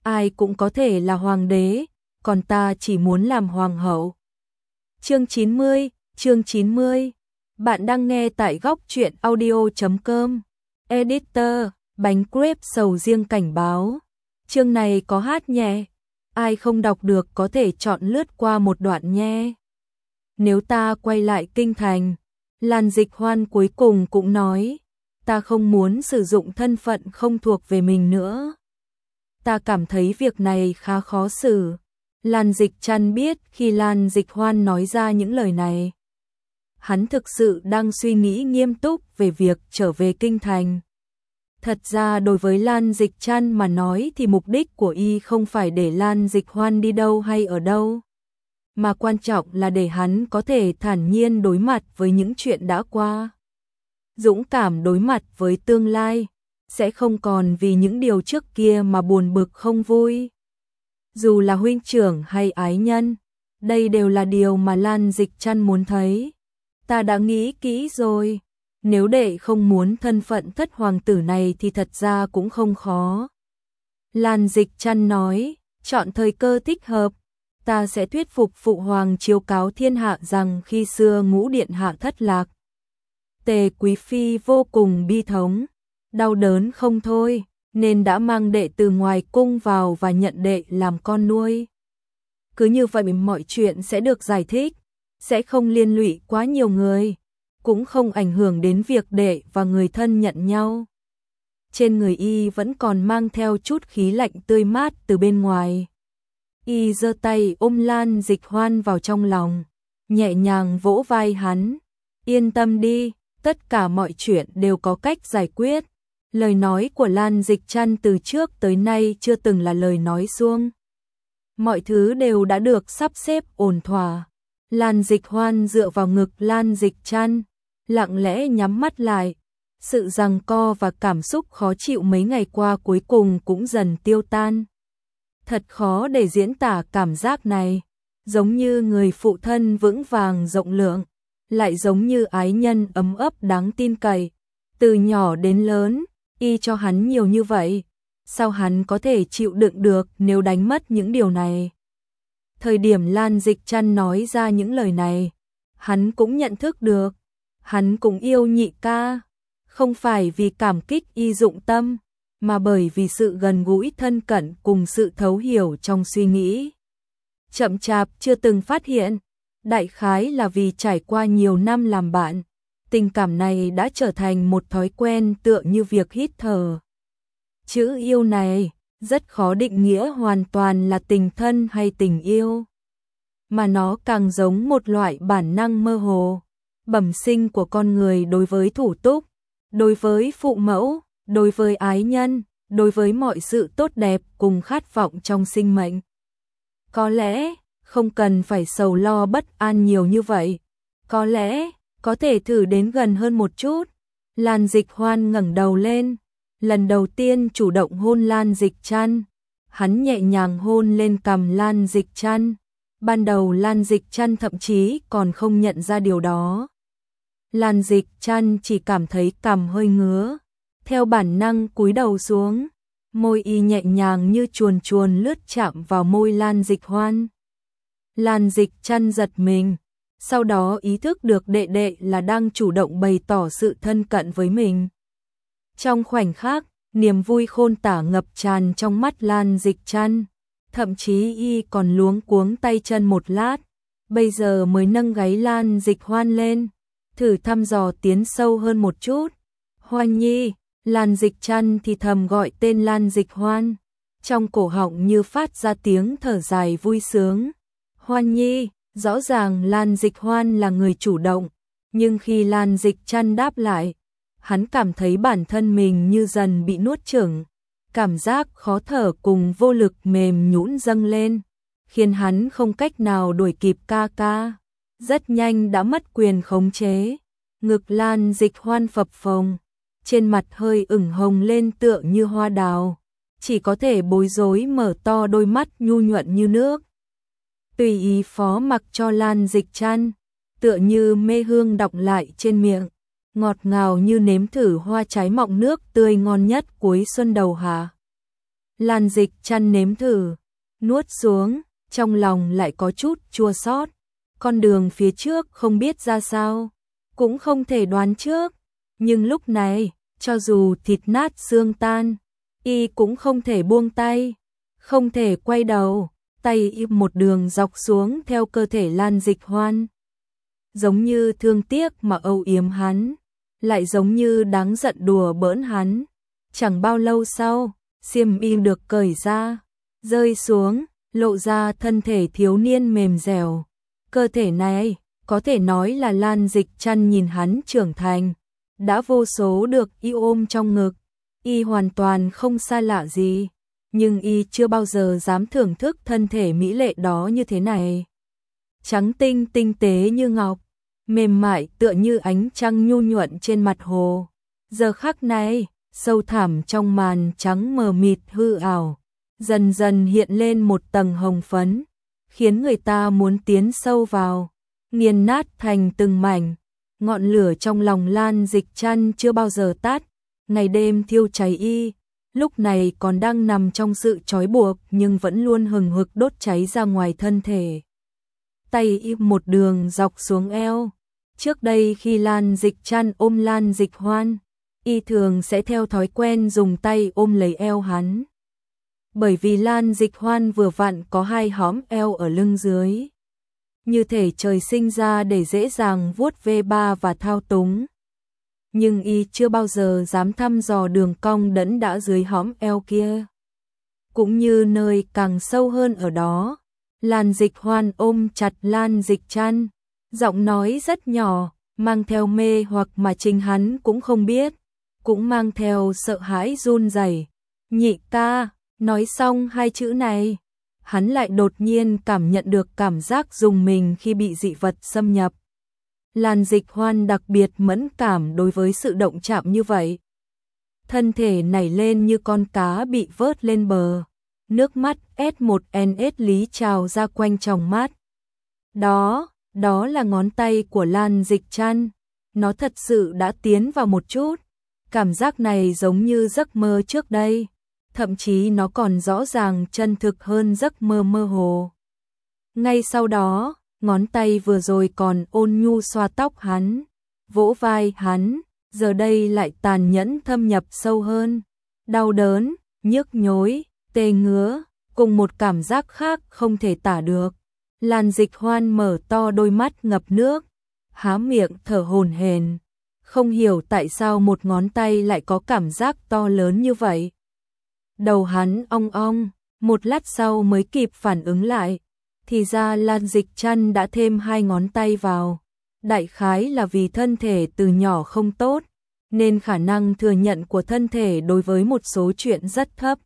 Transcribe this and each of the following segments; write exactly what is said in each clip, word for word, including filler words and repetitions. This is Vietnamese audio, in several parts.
ai cũng có thể là hoàng đế, còn ta chỉ muốn làm hoàng hậu. Chương chín mươi, chương chín mươi. Bạn đang nghe tại góc truyện audio chấm com. Editor, bánh crepe sầu riêng cảnh báo. Chương này có hát nhẹ, ai không đọc được có thể chọn lướt qua một đoạn nhé. Nếu ta quay lại kinh thành, Lan Dịch Hoan cuối cùng cũng nói, ta không muốn sử dụng thân phận không thuộc về mình nữa. Ta cảm thấy việc này khá khó xử. Lan Dịch Trăn biết khi Lan Dịch Hoan nói ra những lời này, hắn thực sự đang suy nghĩ nghiêm túc về việc trở về kinh thành. Thật ra đối với Lan Dịch Trăn mà nói thì mục đích của y không phải để Lan Dịch Hoan đi đâu hay ở đâu, mà quan trọng là để hắn có thể thản nhiên đối mặt với những chuyện đã qua. Dũng cảm đối mặt với tương lai, sẽ không còn vì những điều trước kia mà buồn bực không vui. Dù là huynh trưởng hay ái nhân, đây đều là điều mà Lan Dịch Trăn muốn thấy. Ta đã nghĩ kỹ rồi, nếu đệ không muốn thân phận thất hoàng tử này thì thật ra cũng không khó. Lan Dịch Trăn nói, chọn thời cơ thích hợp, ta sẽ thuyết phục phụ hoàng chiếu cáo thiên hạ rằng khi xưa Ngũ điện hạ thất lạc, Tề quý phi vô cùng bi thống, đau đớn không thôi, nên đã mang đệ từ ngoài cung vào và nhận đệ làm con nuôi. Cứ như vậy mọi chuyện sẽ được giải thích, sẽ không liên lụy quá nhiều người, cũng không ảnh hưởng đến việc đệ và người thân nhận nhau. Trên người y vẫn còn mang theo chút khí lạnh tươi mát từ bên ngoài. Y giơ tay ôm Lan Dịch Hoan vào trong lòng, nhẹ nhàng vỗ vai hắn. Yên tâm đi, tất cả mọi chuyện đều có cách giải quyết. Lời nói của Lan Dịch Trăn từ trước tới nay chưa từng là lời nói suông. Mọi thứ đều đã được sắp xếp ổn thỏa. Lan Dịch Hoan dựa vào ngực Lan Dịch Trăn, lặng lẽ nhắm mắt lại. Sự giằng co và cảm xúc khó chịu mấy ngày qua cuối cùng cũng dần tiêu tan. Thật khó để diễn tả cảm giác này, giống như người phụ thân vững vàng rộng lượng, lại giống như ái nhân ấm ấp đáng tin cậy. Từ nhỏ đến lớn, y cho hắn nhiều như vậy, sao hắn có thể chịu đựng được nếu đánh mất những điều này? Thời điểm Lan Dịch Trăn nói ra những lời này, hắn cũng nhận thức được, hắn cũng yêu nhị ca, không phải vì cảm kích y dụng tâm, mà bởi vì sự gần gũi thân cận cùng sự thấu hiểu trong suy nghĩ. Chậm chạp chưa từng phát hiện, đại khái là vì trải qua nhiều năm làm bạn, tình cảm này đã trở thành một thói quen tựa như việc hít thở. Chữ yêu này rất khó định nghĩa hoàn toàn là tình thân hay tình yêu, mà nó càng giống một loại bản năng mơ hồ, bẩm sinh của con người đối với thủ túc, đối với phụ mẫu, đối với ái nhân, đối với mọi sự tốt đẹp cùng khát vọng trong sinh mệnh. Có lẽ không cần phải sầu lo bất an nhiều như vậy, có lẽ có thể thử đến gần hơn một chút. Lan Dịch Hoan ngẩng đầu lên, lần đầu tiên chủ động hôn Lan Dịch Trăn. Hắn nhẹ nhàng hôn lên cằm Lan Dịch Trăn. Ban đầu Lan Dịch Trăn thậm chí còn không nhận ra điều đó. Lan Dịch Trăn chỉ cảm thấy cằm hơi ngứa, theo bản năng cúi đầu xuống, môi y nhẹ nhàng như chuồn chuồn lướt chạm vào môi Lan Dịch Hoan. Lan Dịch Trăn giật mình, sau đó ý thức được đệ đệ là đang chủ động bày tỏ sự thân cận với mình. Trong khoảnh khắc, niềm vui khôn tả ngập tràn trong mắt Lan Dịch Trăn, thậm chí y còn luống cuống tay chân một lát, bây giờ mới nâng gáy Lan Dịch Hoan lên, thử thăm dò tiến sâu hơn một chút. Hoan Nhi, Lan Dịch Trăn thì thầm gọi tên Lan Dịch Hoan, trong cổ họng như phát ra tiếng thở dài vui sướng. Hoan Nhi, rõ ràng Lan Dịch Hoan là người chủ động, nhưng khi Lan Dịch Trăn đáp lại, hắn cảm thấy bản thân mình như dần bị nuốt chửng, cảm giác khó thở cùng vô lực mềm nhũn dâng lên, khiến hắn không cách nào đuổi kịp ca ca. Rất nhanh đã mất quyền khống chế, ngực Lan Dịch Hoan phập phồng, trên mặt hơi ửng hồng lên tựa như hoa đào, chỉ có thể bối rối mở to đôi mắt nhu nhuận như nước. Tùy ý phó mặc cho Lan Dịch Trăn, tựa như mê hương đọng lại trên miệng, ngọt ngào như nếm thử hoa trái mọng nước tươi ngon nhất cuối xuân đầu hạ. Lan Dịch Trăn nếm thử, nuốt xuống, trong lòng lại có chút chua xót. Con đường phía trước không biết ra sao, cũng không thể đoán trước, nhưng lúc này, cho dù thịt nát xương tan, y cũng không thể buông tay, không thể quay đầu, tay y một đường dọc xuống theo cơ thể Lan Dịch Hoan. Giống như thương tiếc mà âu yếm hắn, lại giống như đáng giận đùa bỡn hắn. Chẳng bao lâu sau, xiêm y được cởi ra, rơi xuống, lộ ra thân thể thiếu niên mềm dẻo. Cơ thể này, có thể nói là Lan Dịch Trăn nhìn hắn trưởng thành, đã vô số được y ôm trong ngực, y hoàn toàn không xa lạ gì, nhưng y chưa bao giờ dám thưởng thức thân thể mỹ lệ đó như thế này. Trắng tinh tinh tế như ngọc, mềm mại tựa như ánh trăng nhu nhuận trên mặt hồ. Giờ khắc này, sâu thẳm trong màn trắng mờ mịt hư ảo, dần dần hiện lên một tầng hồng phấn, khiến người ta muốn tiến sâu vào, nghiền nát thành từng mảnh. Ngọn lửa trong lòng Lan Dịch Trăn chưa bao giờ tắt, ngày đêm thiêu cháy y, lúc này còn đang nằm trong sự trói buộc nhưng vẫn luôn hừng hực đốt cháy ra ngoài thân thể. Tay y một đường dọc xuống eo. Trước đây khi Lan Dịch Trăn ôm Lan Dịch Hoan, y thường sẽ theo thói quen dùng tay ôm lấy eo hắn. Bởi vì Lan Dịch Hoan vừa vặn có hai hõm eo ở lưng dưới, như thể trời sinh ra để dễ dàng vuốt ve ba và thao túng. Nhưng y chưa bao giờ dám thăm dò đường cong đẫm đã dưới hõm eo kia. Cũng như nơi càng sâu hơn ở đó, Lan Dịch Hoan ôm chặt Lan Dịch Trăn, giọng nói rất nhỏ, mang theo mê hoặc mà chính hắn cũng không biết, cũng mang theo sợ hãi run rẩy. Nhị ca, nói xong hai chữ này, hắn lại đột nhiên cảm nhận được cảm giác rùng mình khi bị dị vật xâm nhập. Lan Dịch Hoan đặc biệt mẫn cảm đối với sự động chạm như vậy. Thân thể nảy lên như con cá bị vớt lên bờ, nước mắt S một N S lý trào ra quanh tròng mắt. Đó, đó là ngón tay của Lan Dịch Trăn, nó thật sự đã tiến vào một chút. Cảm giác này giống như giấc mơ trước đây, thậm chí nó còn rõ ràng chân thực hơn giấc mơ mơ hồ. Ngay sau đó, ngón tay vừa rồi còn ôn nhu xoa tóc hắn, vỗ vai hắn, giờ đây lại tàn nhẫn thâm nhập sâu hơn. Đau đớn, nhức nhối, tê ngứa, cùng một cảm giác khác không thể tả được. Lan Dịch Hoan mở to đôi mắt ngập nước, há miệng thở hổn hển, không hiểu tại sao một ngón tay lại có cảm giác to lớn như vậy. Đầu hắn ong ong, một lát sau mới kịp phản ứng lại, thì ra Lan Dịch Trăn đã thêm hai ngón tay vào. Đại khái là vì thân thể từ nhỏ không tốt, nên khả năng thừa nhận của thân thể đối với một số chuyện rất thấp.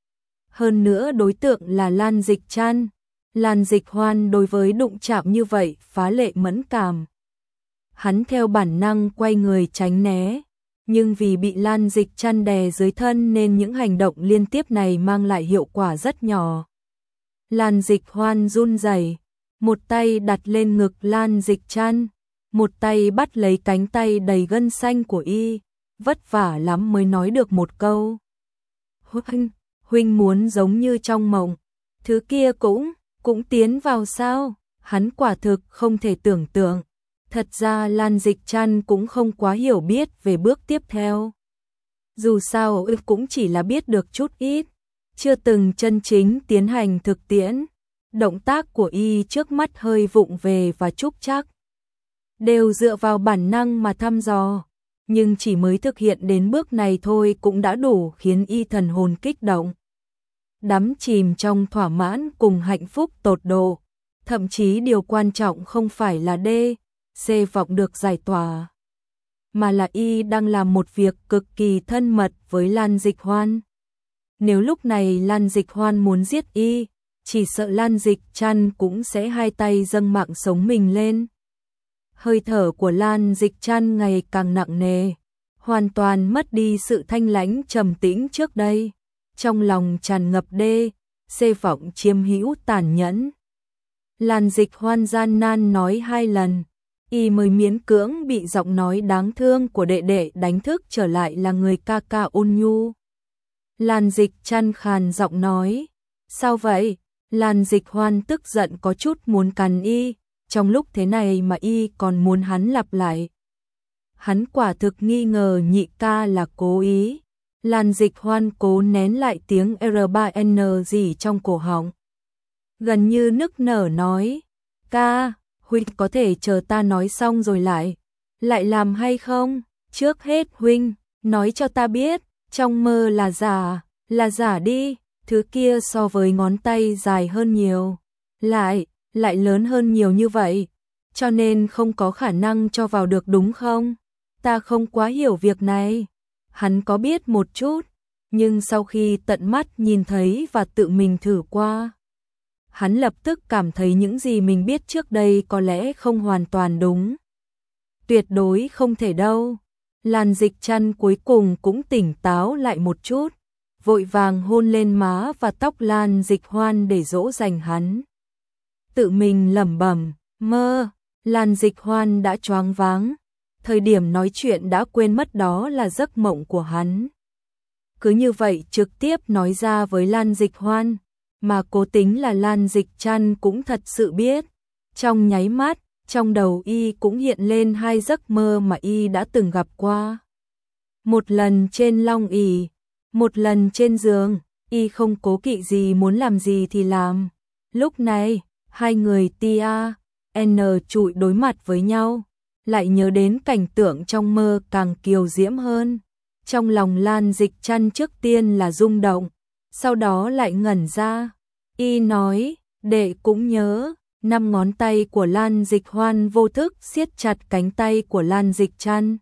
Hơn nữa đối tượng là Lan Dịch Trăn, Lan Dịch Hoan đối với đụng chạm như vậy phá lệ mẫn cảm. Hắn theo bản năng quay người tránh né, nhưng vì bị Lan Dịch Trăn đè dưới thân nên những hành động liên tiếp này mang lại hiệu quả rất nhỏ. Lan Dịch Hoan run rẩy, một tay đặt lên ngực Lan Dịch Trăn, một tay bắt lấy cánh tay đầy gân xanh của y, vất vả lắm mới nói được một câu. Huynh, huynh muốn giống như trong mộng, thứ kia cũng, cũng tiến vào sao? Hắn quả thực không thể tưởng tượng. Thật ra Lan Dịch Trăn cũng không quá hiểu biết về bước tiếp theo. Dù sao y cũng chỉ là biết được chút ít, chưa từng chân chính tiến hành thực tiễn. Động tác của y trước mắt hơi vụng về và trúc trắc, đều dựa vào bản năng mà thăm dò, nhưng chỉ mới thực hiện đến bước này thôi cũng đã đủ khiến y thần hồn kích động. Đắm chìm trong thỏa mãn cùng hạnh phúc tột độ, thậm chí điều quan trọng không phải là D, C vọng được giải tỏa, mà là y đang làm một việc cực kỳ thân mật với Lan Dịch Hoan. Nếu lúc này Lan Dịch Hoan muốn giết y, chỉ sợ Lan Dịch Trăn cũng sẽ hai tay dâng mạng sống mình lên. Hơi thở của Lan Dịch Trăn ngày càng nặng nề, hoàn toàn mất đi sự thanh lãnh trầm tĩnh trước đây. Trong lòng tràn ngập D, C vọng chiếm hữu tàn nhẫn. Lan Dịch Hoan gian nan nói hai lần, y mới miễn cưỡng bị giọng nói đáng thương của đệ đệ đánh thức trở lại là người ca ca ôn nhu. Lan Dịch Trăn khàn giọng nói. Sao vậy? Lan Dịch Hoan tức giận có chút muốn cắn y, trong lúc thế này mà y còn muốn hắn lặp lại. Hắn quả thực nghi ngờ nhị ca là cố ý. Lan Dịch Hoan cố nén lại tiếng R ba N gì trong cổ họng. Gần như nức nở nói, ca, huynh có thể chờ ta nói xong rồi lại. Lại làm hay không? Trước hết huynh, nói cho ta biết, trong mơ là giả, là giả đi, thứ kia so với ngón tay dài hơn nhiều. Lại, lại lớn hơn nhiều như vậy, cho nên không có khả năng cho vào được đúng không? Ta không quá hiểu việc này. Hắn có biết một chút, nhưng sau khi tận mắt nhìn thấy và tự mình thử qua, hắn lập tức cảm thấy những gì mình biết trước đây có lẽ không hoàn toàn đúng. Tuyệt đối không thể đâu. Lan Dịch Trăn cuối cùng cũng tỉnh táo lại một chút, vội vàng hôn lên má và tóc Lan Dịch Hoan để dỗ dành hắn. Tự mình lẩm bẩm, mơ. Lan Dịch Hoan đã choáng váng, thời điểm nói chuyện đã quên mất đó là giấc mộng của hắn. Cứ như vậy trực tiếp nói ra với Lan Dịch Hoan, mà cố tính là Lan Dịch Trăn cũng thật sự biết. Trong nháy mắt, trong đầu y cũng hiện lên hai giấc mơ mà y đã từng gặp qua. Một lần trên long ỷ, một lần trên giường, y không cố kỵ gì, muốn làm gì thì làm. Lúc này, hai người tia, n trụi đối mặt với nhau, lại nhớ đến cảnh tượng trong mơ càng kiều diễm hơn. Trong lòng Lan Dịch Trăn trước tiên là rung động, sau đó lại ngẩn ra. Y nói, đệ cũng nhớ. Năm ngón tay của Lan Dịch Hoan vô thức siết chặt cánh tay của Lan Dịch Trăn.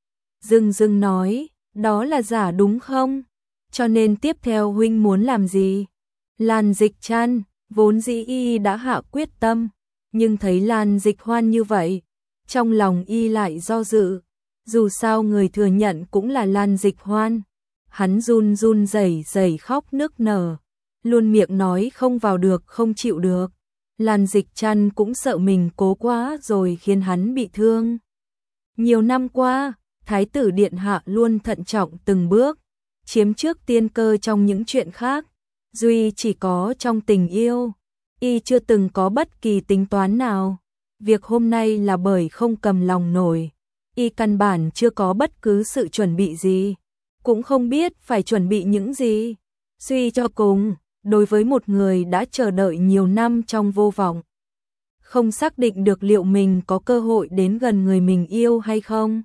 Dưng dưng nói, đó là giả đúng không? Cho nên tiếp theo huynh muốn làm gì? Lan Dịch Trăn, vốn dĩ y đã hạ quyết tâm, nhưng thấy Lan Dịch Hoan như vậy, trong lòng y lại do dự. Dù sao người thừa nhận cũng là Lan Dịch Hoan. Hắn run run rẩy rẩy khóc nức nở, luôn miệng nói không vào được, không chịu được. Lan Dịch Trăn cũng sợ mình cố quá rồi khiến hắn bị thương. Nhiều năm qua, Thái tử Điện Hạ luôn thận trọng từng bước, chiếm trước tiên cơ trong những chuyện khác. Duy chỉ có trong tình yêu, y chưa từng có bất kỳ tính toán nào. Việc hôm nay là bởi không cầm lòng nổi. Y căn bản chưa có bất cứ sự chuẩn bị gì, cũng không biết phải chuẩn bị những gì. Suy cho cùng, đối với một người đã chờ đợi nhiều năm trong vô vọng, không xác định được liệu mình có cơ hội đến gần người mình yêu hay không,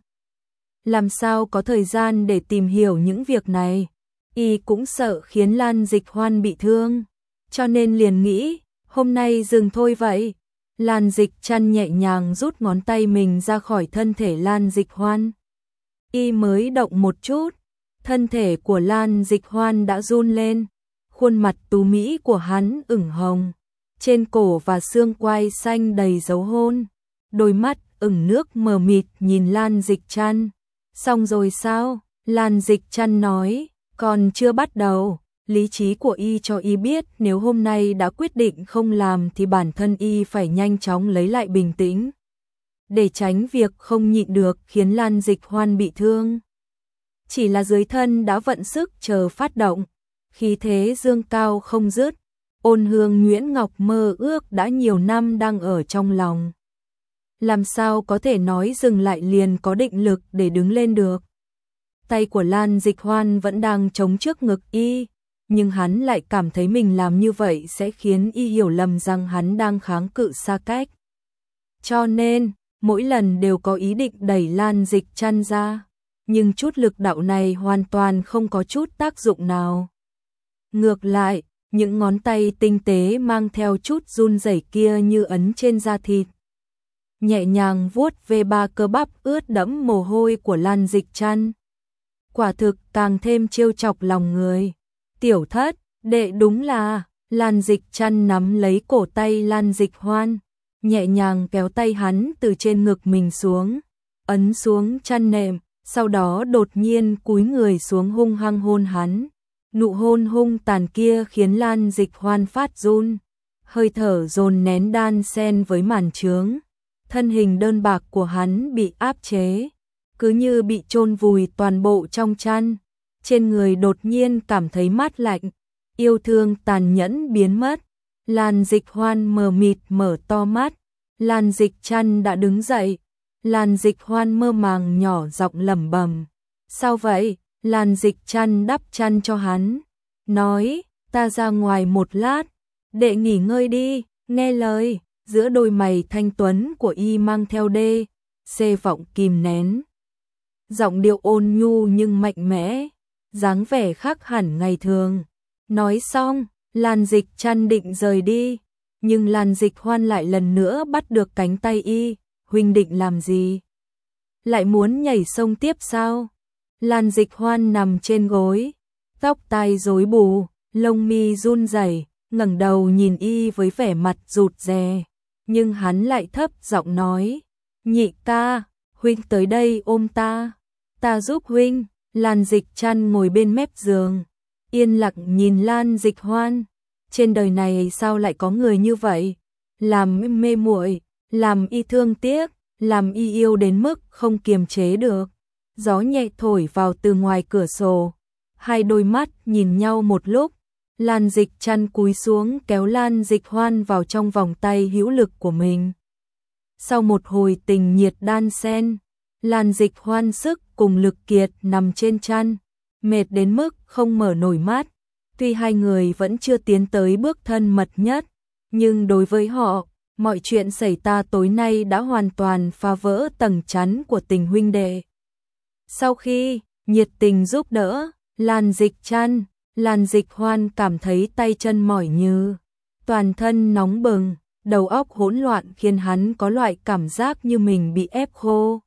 làm sao có thời gian để tìm hiểu những việc này. Y cũng sợ khiến Lan Dịch Hoan bị thương, cho nên liền nghĩ, hôm nay dừng thôi vậy. Lan Dịch Trăn nhẹ nhàng rút ngón tay mình ra khỏi thân thể Lan Dịch Hoan. Y mới động một chút, thân thể của Lan Dịch Hoan đã run lên. Khuôn mặt tú mỹ của hắn ửng hồng, trên cổ và xương quai xanh đầy dấu hôn, đôi mắt ửng nước mờ mịt nhìn Lan Dịch Trăn. Xong rồi sao? Lan Dịch Trăn nói, còn chưa bắt đầu. Lý trí của y cho y biết nếu hôm nay đã quyết định không làm thì bản thân y phải nhanh chóng lấy lại bình tĩnh, để tránh việc không nhịn được khiến Lan Dịch Hoan bị thương. Chỉ là dưới thân đã vận sức chờ phát động, khí thế dương cao không dứt, ôn hương nhuyễn ngọc mơ ước đã nhiều năm đang ở trong lòng. Làm sao có thể nói dừng lại liền có định lực để đứng lên được. Tay của Lan Dịch Hoan vẫn đang chống trước ngực y, nhưng hắn lại cảm thấy mình làm như vậy sẽ khiến y hiểu lầm rằng hắn đang kháng cự xa cách. Cho nên, mỗi lần đều có ý định đẩy Lan Dịch Trăn ra, nhưng chút lực đạo này hoàn toàn không có chút tác dụng nào. Ngược lại, những ngón tay tinh tế mang theo chút run rẩy kia như ấn trên da thịt, nhẹ nhàng vuốt về ba cơ bắp ướt đẫm mồ hôi của Lan Dịch Trăn. Quả thực càng thêm trêu chọc lòng người. Tiểu thất, đệ đúng là. Lan Dịch Trăn nắm lấy cổ tay Lan Dịch Hoan, nhẹ nhàng kéo tay hắn từ trên ngực mình xuống, ấn xuống chăn nệm, sau đó đột nhiên cúi người xuống hung hăng hôn hắn. Nụ hôn hung tàn kia khiến Lan Dịch Hoan phát run, hơi thở dồn nén đan xen với màn trướng. Thân hình đơn bạc của hắn bị áp chế, cứ như bị chôn vùi toàn bộ trong chăn. trên người đột nhiên cảm thấy mát lạnh, yêu thương tàn nhẫn biến mất. Lan Dịch Hoan mờ mịt mở to mắt, Lan Dịch Trăn đã đứng dậy. Lan Dịch Hoan mơ màng nhỏ giọng lẩm bẩm. Sao vậy? Lan Dịch Trăn đắp chăn cho hắn, nói, ta ra ngoài một lát, đệ nghỉ ngơi đi, nghe lời. Giữa đôi mày thanh tuấn của y mang theo đê, xê vọng kìm nén. Giọng điệu ôn nhu nhưng mạnh mẽ, dáng vẻ khác hẳn ngày thường. Nói xong, Lan Dịch Trăn định rời đi, nhưng Lan Dịch Hoan lại lần nữa bắt được cánh tay y. Huynh định làm gì? Lại muốn nhảy sông tiếp sao? Lan Dịch Hoan nằm trên gối, tóc tai rối bù, lông mi run rẩy, ngẩng đầu nhìn y với vẻ mặt rụt rè, nhưng hắn lại thấp giọng nói, nhị ca, huynh tới đây ôm ta, ta giúp huynh. Lan Dịch Trăn ngồi bên mép giường, yên lặng nhìn Lan Dịch Hoan. Trên đời này sao lại có người như vậy, làm mê muội, làm y thương tiếc, làm y yêu đến mức không kiềm chế được. Gió nhẹ thổi vào từ ngoài cửa sổ, hai đôi mắt nhìn nhau một lúc. Lan Dịch Trăn cúi xuống kéo Lan Dịch Hoan vào trong vòng tay hữu lực của mình. Sau một hồi tình nhiệt đan xen, Lan Dịch Hoan sức cùng lực kiệt nằm trên chăn, mệt đến mức không mở nổi mắt. Tuy hai người vẫn chưa tiến tới bước thân mật nhất, nhưng đối với họ, mọi chuyện xảy ra tối nay đã hoàn toàn phá vỡ tầng chắn của tình huynh đệ. Sau khi nhiệt tình giúp đỡ Lan Dịch Trăn, Lan Dịch Hoan cảm thấy tay chân mỏi như, toàn thân nóng bừng, đầu óc hỗn loạn khiến hắn có loại cảm giác như mình bị ép khô.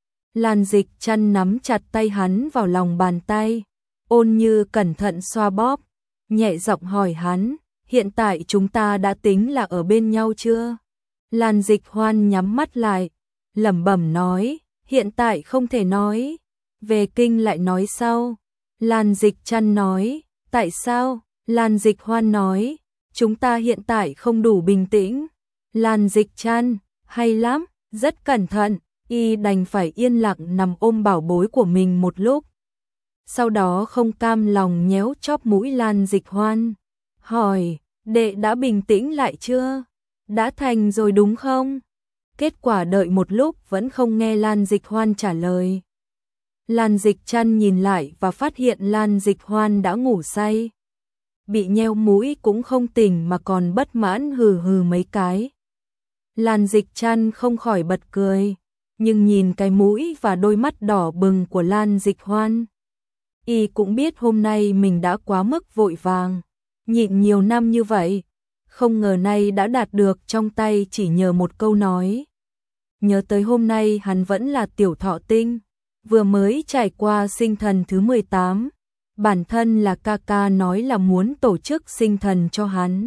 Lan Dịch Trăn nắm chặt tay hắn vào lòng bàn tay, ôn như cẩn thận xoa bóp, nhẹ giọng hỏi hắn, hiện tại chúng ta đã tính là ở bên nhau chưa? Lan Dịch Hoan nhắm mắt lại, lẩm bẩm nói, hiện tại không thể nói, về kinh lại nói sau. Lan Dịch Trăn nói, tại sao? Lan Dịch Hoan nói, chúng ta hiện tại không đủ bình tĩnh. Lan Dịch Trăn, hay lắm, rất cẩn thận, y đành phải yên lặng nằm ôm bảo bối của mình một lúc. Sau đó không cam lòng nhéo chóp mũi Lan Dịch Hoan, hỏi, đệ đã bình tĩnh lại chưa? Đã thành rồi đúng không? Kết quả đợi một lúc vẫn không nghe Lan Dịch Hoan trả lời. Lan Dịch Trăn nhìn lại và phát hiện Lan Dịch Hoan đã ngủ say. Bị nheo mũi cũng không tỉnh mà còn bất mãn hừ hừ mấy cái. Lan Dịch Trăn không khỏi bật cười, nhưng nhìn cái mũi và đôi mắt đỏ bừng của Lan Dịch Hoan, y cũng biết hôm nay mình đã quá mức vội vàng, nhịn nhiều năm như vậy, không ngờ nay đã đạt được trong tay chỉ nhờ một câu nói. Nhớ tới hôm nay hắn vẫn là tiểu thọ tinh, vừa mới trải qua sinh thần thứ mười tám, bản thân là ca ca nói là muốn tổ chức sinh thần cho hắn.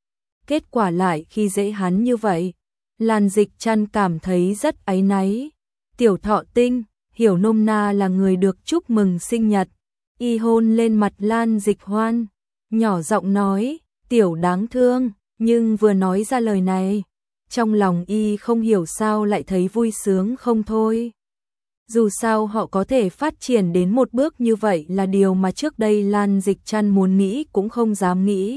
Kết quả lại khi dễ hắn như vậy, Lan Dịch Trăn cảm thấy rất áy náy. Tiểu thọ tinh, hiểu nôm na là người được chúc mừng sinh nhật. Y hôn lên mặt Lan Dịch Hoan, nhỏ giọng nói, tiểu đáng thương, nhưng vừa nói ra lời này, trong lòng y không hiểu sao lại thấy vui sướng không thôi. Dù sao họ có thể phát triển đến một bước như vậy là điều mà trước đây Lan Dịch Trăn muốn nghĩ cũng không dám nghĩ.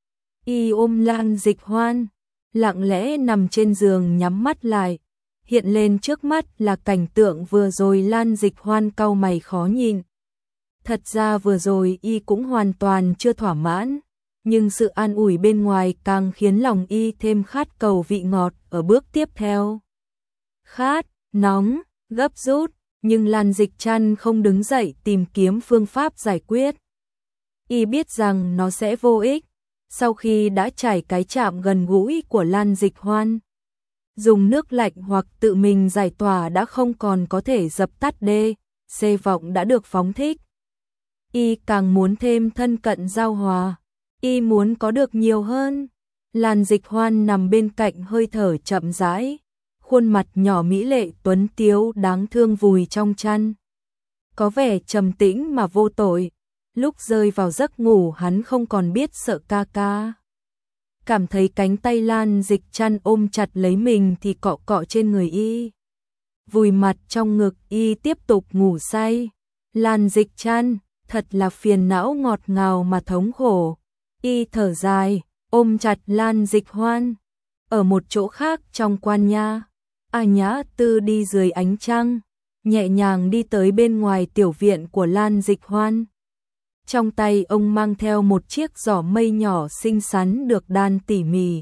Y ôm Lan Dịch Hoan, lặng lẽ nằm trên giường nhắm mắt lại, hiện lên trước mắt là cảnh tượng vừa rồi. Lan Dịch Hoan cau mày khó nhìn. Thật ra vừa rồi y cũng hoàn toàn chưa thỏa mãn, nhưng sự an ủi bên ngoài càng khiến lòng y thêm khát cầu vị ngọt ở bước tiếp theo. Khát, nóng, gấp rút, nhưng Lan Dịch Trăn không đứng dậy tìm kiếm phương pháp giải quyết. Y biết rằng nó sẽ vô ích, sau khi đã trải cái chạm gần gũi của Lan Dịch Hoan. Dùng nước lạnh hoặc tự mình giải tỏa đã không còn có thể dập tắt đê, xê vọng đã được phóng thích. Y càng muốn thêm thân cận giao hòa, y muốn có được nhiều hơn. Lan Dịch Hoan nằm bên cạnh hơi thở chậm rãi, khuôn mặt nhỏ mỹ lệ tuấn tiếu đáng thương vùi trong chăn. Có vẻ trầm tĩnh mà vô tội, lúc rơi vào giấc ngủ hắn không còn biết sợ ca ca. Cảm thấy cánh tay Lan Dịch Trăn ôm chặt lấy mình thì cọ cọ trên người y. Vùi mặt trong ngực y tiếp tục ngủ say. Lan Dịch Trăn, thật là phiền não ngọt ngào mà thống khổ. Y thở dài, ôm chặt Lan Dịch Hoan. Ở một chỗ khác trong quan nha, A Nhã Tư đi dưới ánh trăng, nhẹ nhàng đi tới bên ngoài tiểu viện của Lan Dịch Hoan. Trong tay ông mang theo một chiếc giỏ mây nhỏ xinh xắn được đan tỉ mỉ.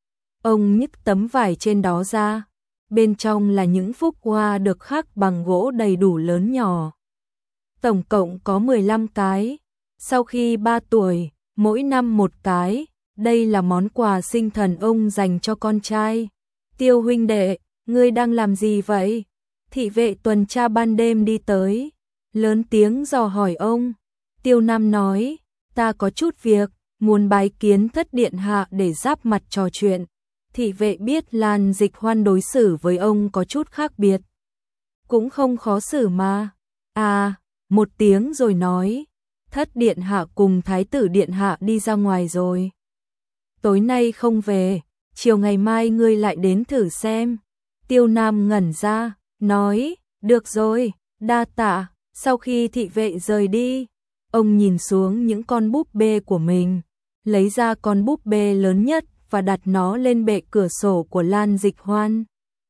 Ông nhấc tấm vải trên đó ra, bên trong là những phúc hoa được khắc bằng gỗ đầy đủ lớn nhỏ. Tổng cộng có mười lăm cái, sau khi ba tuổi, mỗi năm một cái, đây là món quà sinh thần ông dành cho con trai. Tiêu huynh đệ, ngươi đang làm gì vậy? Thị vệ tuần tra ban đêm đi tới, lớn tiếng dò hỏi ông. Tiêu Nam nói, ta có chút việc, muốn bái kiến thất điện hạ để giáp mặt trò chuyện. Thị vệ biết Lan Dịch Hoan đối xử với ông có chút khác biệt, cũng không khó xử mà. À, một tiếng rồi nói, thất điện hạ cùng thái tử điện hạ đi ra ngoài rồi. Tối nay không về, chiều ngày mai ngươi lại đến thử xem. Tiêu Nam ngẩn ra, nói, được rồi, đa tạ. Sau khi thị vệ rời đi, ông nhìn xuống những con búp bê của mình, lấy ra con búp bê lớn nhất và đặt nó lên bệ cửa sổ của Lan Dịch Hoan.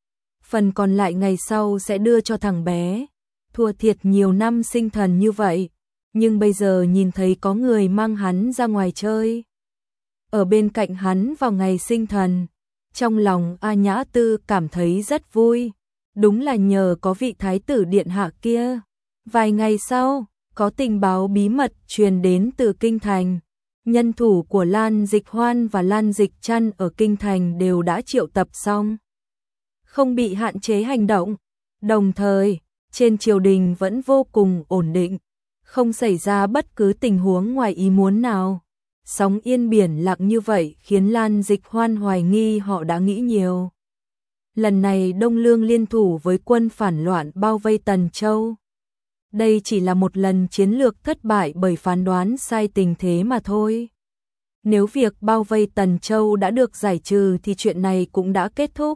Phần còn lại ngày sau sẽ đưa cho thằng bé. Thua thiệt nhiều năm sinh thần như vậy, nhưng bây giờ nhìn thấy có người mang hắn ra ngoài chơi, ở bên cạnh hắn vào ngày sinh thần, trong lòng A Nhã Tư cảm thấy rất vui. Đúng là nhờ có vị thái tử điện hạ kia. Vài ngày sau, có tình báo bí mật truyền đến từ Kinh Thành. Nhân thủ của Lan Dịch Hoan và Lan Dịch Trăn ở Kinh Thành đều đã triệu tập xong, không bị hạn chế hành động. Đồng thời, trên triều đình vẫn vô cùng ổn định, không xảy ra bất cứ tình huống ngoài ý muốn nào. Sóng yên biển lặng như vậy khiến Lan Dịch Hoan hoài nghi họ đã nghĩ nhiều. Lần này Đông Lương liên thủ với quân phản loạn bao vây Tần Châu. Đây chỉ là một lần chiến lược thất bại bởi phán đoán sai tình thế mà thôi. Nếu việc bao vây Tần Châu đã được giải trừ thì chuyện này cũng đã kết thúc.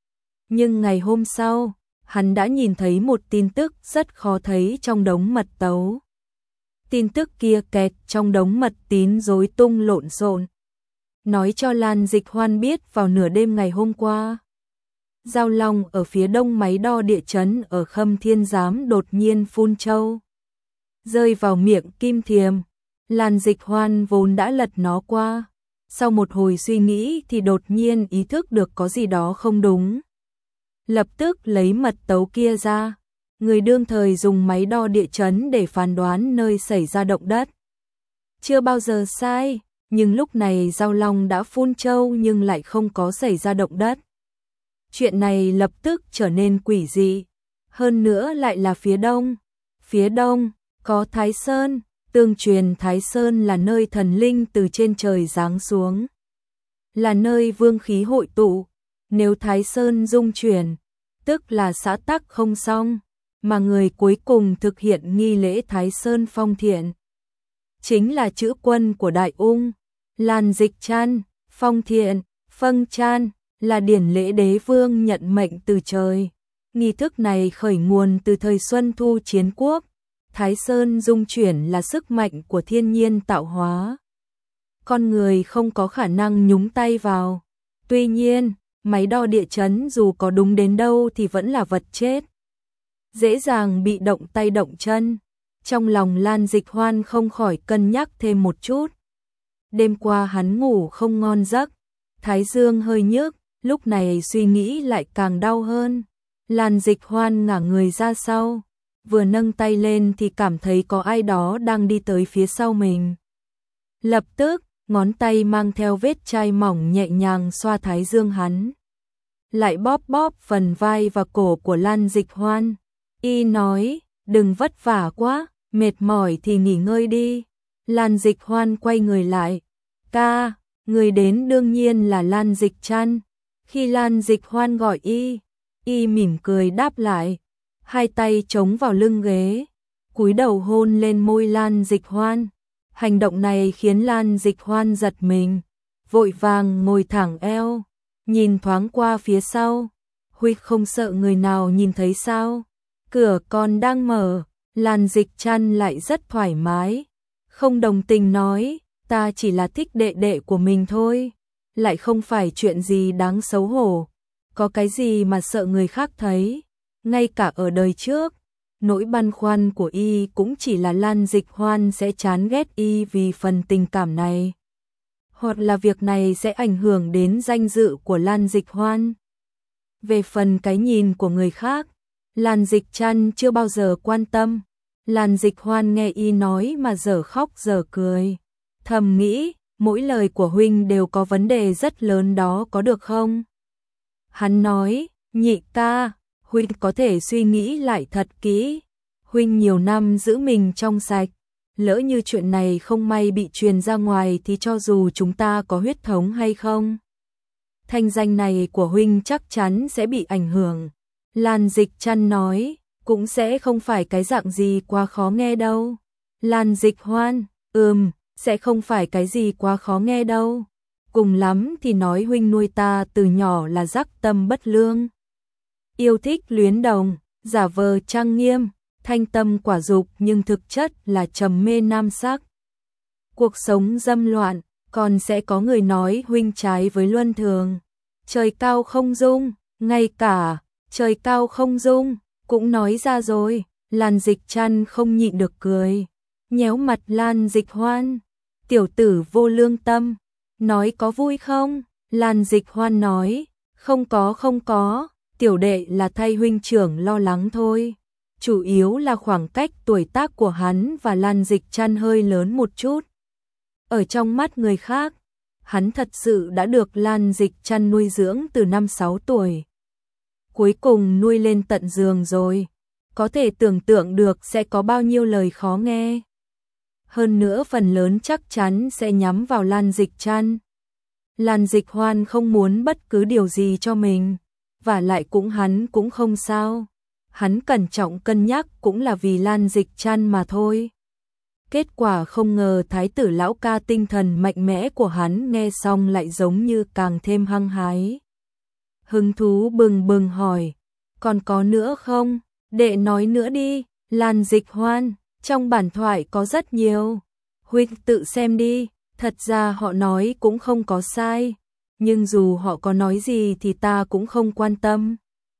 Nhưng ngày hôm sau, hắn đã nhìn thấy một tin tức rất khó thấy trong đống mật tấu. Tin tức kia kẹt trong đống mật tín rối tung lộn xộn, nói cho Lan Dịch Hoan biết vào nửa đêm ngày hôm qua, Giao Long ở phía đông máy đo địa chấn ở Khâm Thiên Giám đột nhiên phun châu, rơi vào miệng Kim Thiềm. Lan Dịch Hoan vốn đã lật nó qua, sau một hồi suy nghĩ thì đột nhiên ý thức được có gì đó không đúng. Lập tức lấy mật tấu kia ra, người đương thời dùng máy đo địa chấn để phán đoán nơi xảy ra động đất. Chưa bao giờ sai, nhưng lúc này Giao Long đã phun châu nhưng lại không có xảy ra động đất. Chuyện này lập tức trở nên quỷ dị, hơn nữa lại là phía đông. Phía đông, có Thái Sơn, tương truyền Thái Sơn là nơi thần linh từ trên trời giáng xuống, là nơi vương khí hội tụ. Nếu Thái Sơn rung chuyển, tức là xã tắc không xong, mà người cuối cùng thực hiện nghi lễ Thái Sơn phong thiện chính là chữ quân của Đại Ung. Lan Dịch Trăn, phong thiện, phân chan là điển lễ đế vương nhận mệnh từ trời. Nghi thức này khởi nguồn từ thời Xuân Thu chiến quốc. Thái Sơn dung chuyển là sức mạnh của thiên nhiên tạo hóa, con người không có khả năng nhúng tay vào. Tuy nhiên, máy đo địa chấn dù có đúng đến đâu thì vẫn là vật chết, dễ dàng bị động tay động chân. Trong lòng Lan Dịch Hoan không khỏi cân nhắc thêm một chút. Đêm qua hắn ngủ không ngon giấc, thái dương hơi nhức, lúc này suy nghĩ lại càng đau hơn. Lan Dịch Hoan ngả người ra sau, vừa nâng tay lên thì cảm thấy có ai đó đang đi tới phía sau mình. Lập tức, ngón tay mang theo vết chai mỏng nhẹ nhàng xoa thái dương hắn, lại bóp bóp phần vai và cổ của Lan Dịch Hoan. Y nói, đừng vất vả quá, mệt mỏi thì nghỉ ngơi đi. Lan Dịch Hoan quay người lại, ca, người đến đương nhiên là Lan Dịch Trăn. Khi Lan Dịch Hoan gọi y, y mỉm cười đáp lại, hai tay chống vào lưng ghế, cúi đầu hôn lên môi Lan Dịch Hoan. Hành động này khiến Lan Dịch Hoan giật mình, vội vàng ngồi thẳng eo, nhìn thoáng qua phía sau. Huy không sợ người nào nhìn thấy sao? Cửa còn đang mở. Lan Dịch Trăn lại rất thoải mái, không đồng tình nói, ta chỉ là thích đệ đệ của mình thôi, lại không phải chuyện gì đáng xấu hổ, có cái gì mà sợ người khác thấy, ngay cả ở đời trước, nỗi băn khoăn của y cũng chỉ là Lan Dịch Hoan sẽ chán ghét y vì phần tình cảm này, hoặc là việc này sẽ ảnh hưởng đến danh dự của Lan Dịch Hoan. Về phần cái nhìn của người khác, Lan Dịch Trăn chưa bao giờ quan tâm. Lan Dịch Hoan nghe y nói mà dở khóc dở cười, thầm nghĩ, mỗi lời của huynh đều có vấn đề rất lớn đó có được không? Hắn nói, nhị ca, huynh có thể suy nghĩ lại thật kỹ, huynh nhiều năm giữ mình trong sạch, lỡ như chuyện này không may bị truyền ra ngoài thì cho dù chúng ta có huyết thống hay không, thanh danh này của huynh chắc chắn sẽ bị ảnh hưởng. Lan Dịch Trăn nói, cũng sẽ không phải cái dạng gì quá khó nghe đâu. Lan Dịch Hoan, ừm, sẽ không phải cái gì quá khó nghe đâu. Cùng lắm thì nói huynh nuôi ta từ nhỏ là dắc tâm bất lương. Yêu thích luyến đồng, giả vờ trang nghiêm, thanh tâm quả dục nhưng thực chất là trầm mê nam sắc. Cuộc sống dâm loạn, còn sẽ có người nói huynh trái với luân thường. Trời cao không dung, ngay cả trời cao không dung cũng nói ra rồi. Lan Dịch Trăn không nhịn được cười, nhéo mặt Lan Dịch Hoan, tiểu tử vô lương tâm, nói có vui không? Lan Dịch Hoan nói, không có không có, tiểu đệ là thay huynh trưởng lo lắng thôi, chủ yếu là khoảng cách tuổi tác của hắn và Lan Dịch Trăn hơi lớn một chút. Ở trong mắt người khác, hắn thật sự đã được Lan Dịch Trăn nuôi dưỡng từ năm sáu tuổi. Cuối cùng nuôi lên tận giường rồi, có thể tưởng tượng được sẽ có bao nhiêu lời khó nghe. Hơn nữa phần lớn chắc chắn sẽ nhắm vào Lan Dịch Trăn. Lan Dịch Hoan không muốn bất cứ điều gì cho mình, và lại cũng hắn cũng không sao. Hắn cẩn trọng cân nhắc cũng là vì Lan Dịch Trăn mà thôi. Kết quả không ngờ thái tử lão ca tinh thần mạnh mẽ của hắn nghe xong lại giống như càng thêm hăng hái. Hứng thú bừng bừng hỏi, còn có nữa không? Đệ nói nữa đi. Lan Dịch Hoan, trong bản thoại có rất nhiều, huynh tự xem đi, thật ra họ nói cũng không có sai, nhưng dù họ có nói gì thì ta cũng không quan tâm.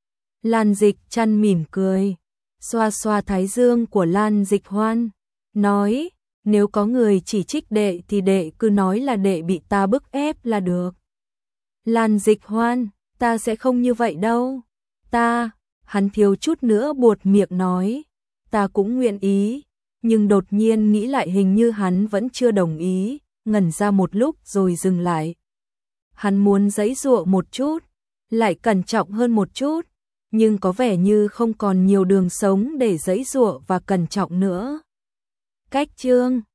Lan Dịch Trăn mỉm cười, xoa xoa thái dương của Lan Dịch Hoan, nói, nếu có người chỉ trích đệ thì đệ cứ nói là đệ bị ta bức ép là được. Lan Dịch Hoan, ta sẽ không như vậy đâu. Ta, hắn thiếu chút nữa buột miệng nói, ta cũng nguyện ý, nhưng đột nhiên nghĩ lại hình như hắn vẫn chưa đồng ý, ngẩn ra một lúc rồi dừng lại. Hắn muốn giãy giụa một chút, lại cẩn trọng hơn một chút, nhưng có vẻ như không còn nhiều đường sống để giãy giụa và cẩn trọng nữa. Cách chương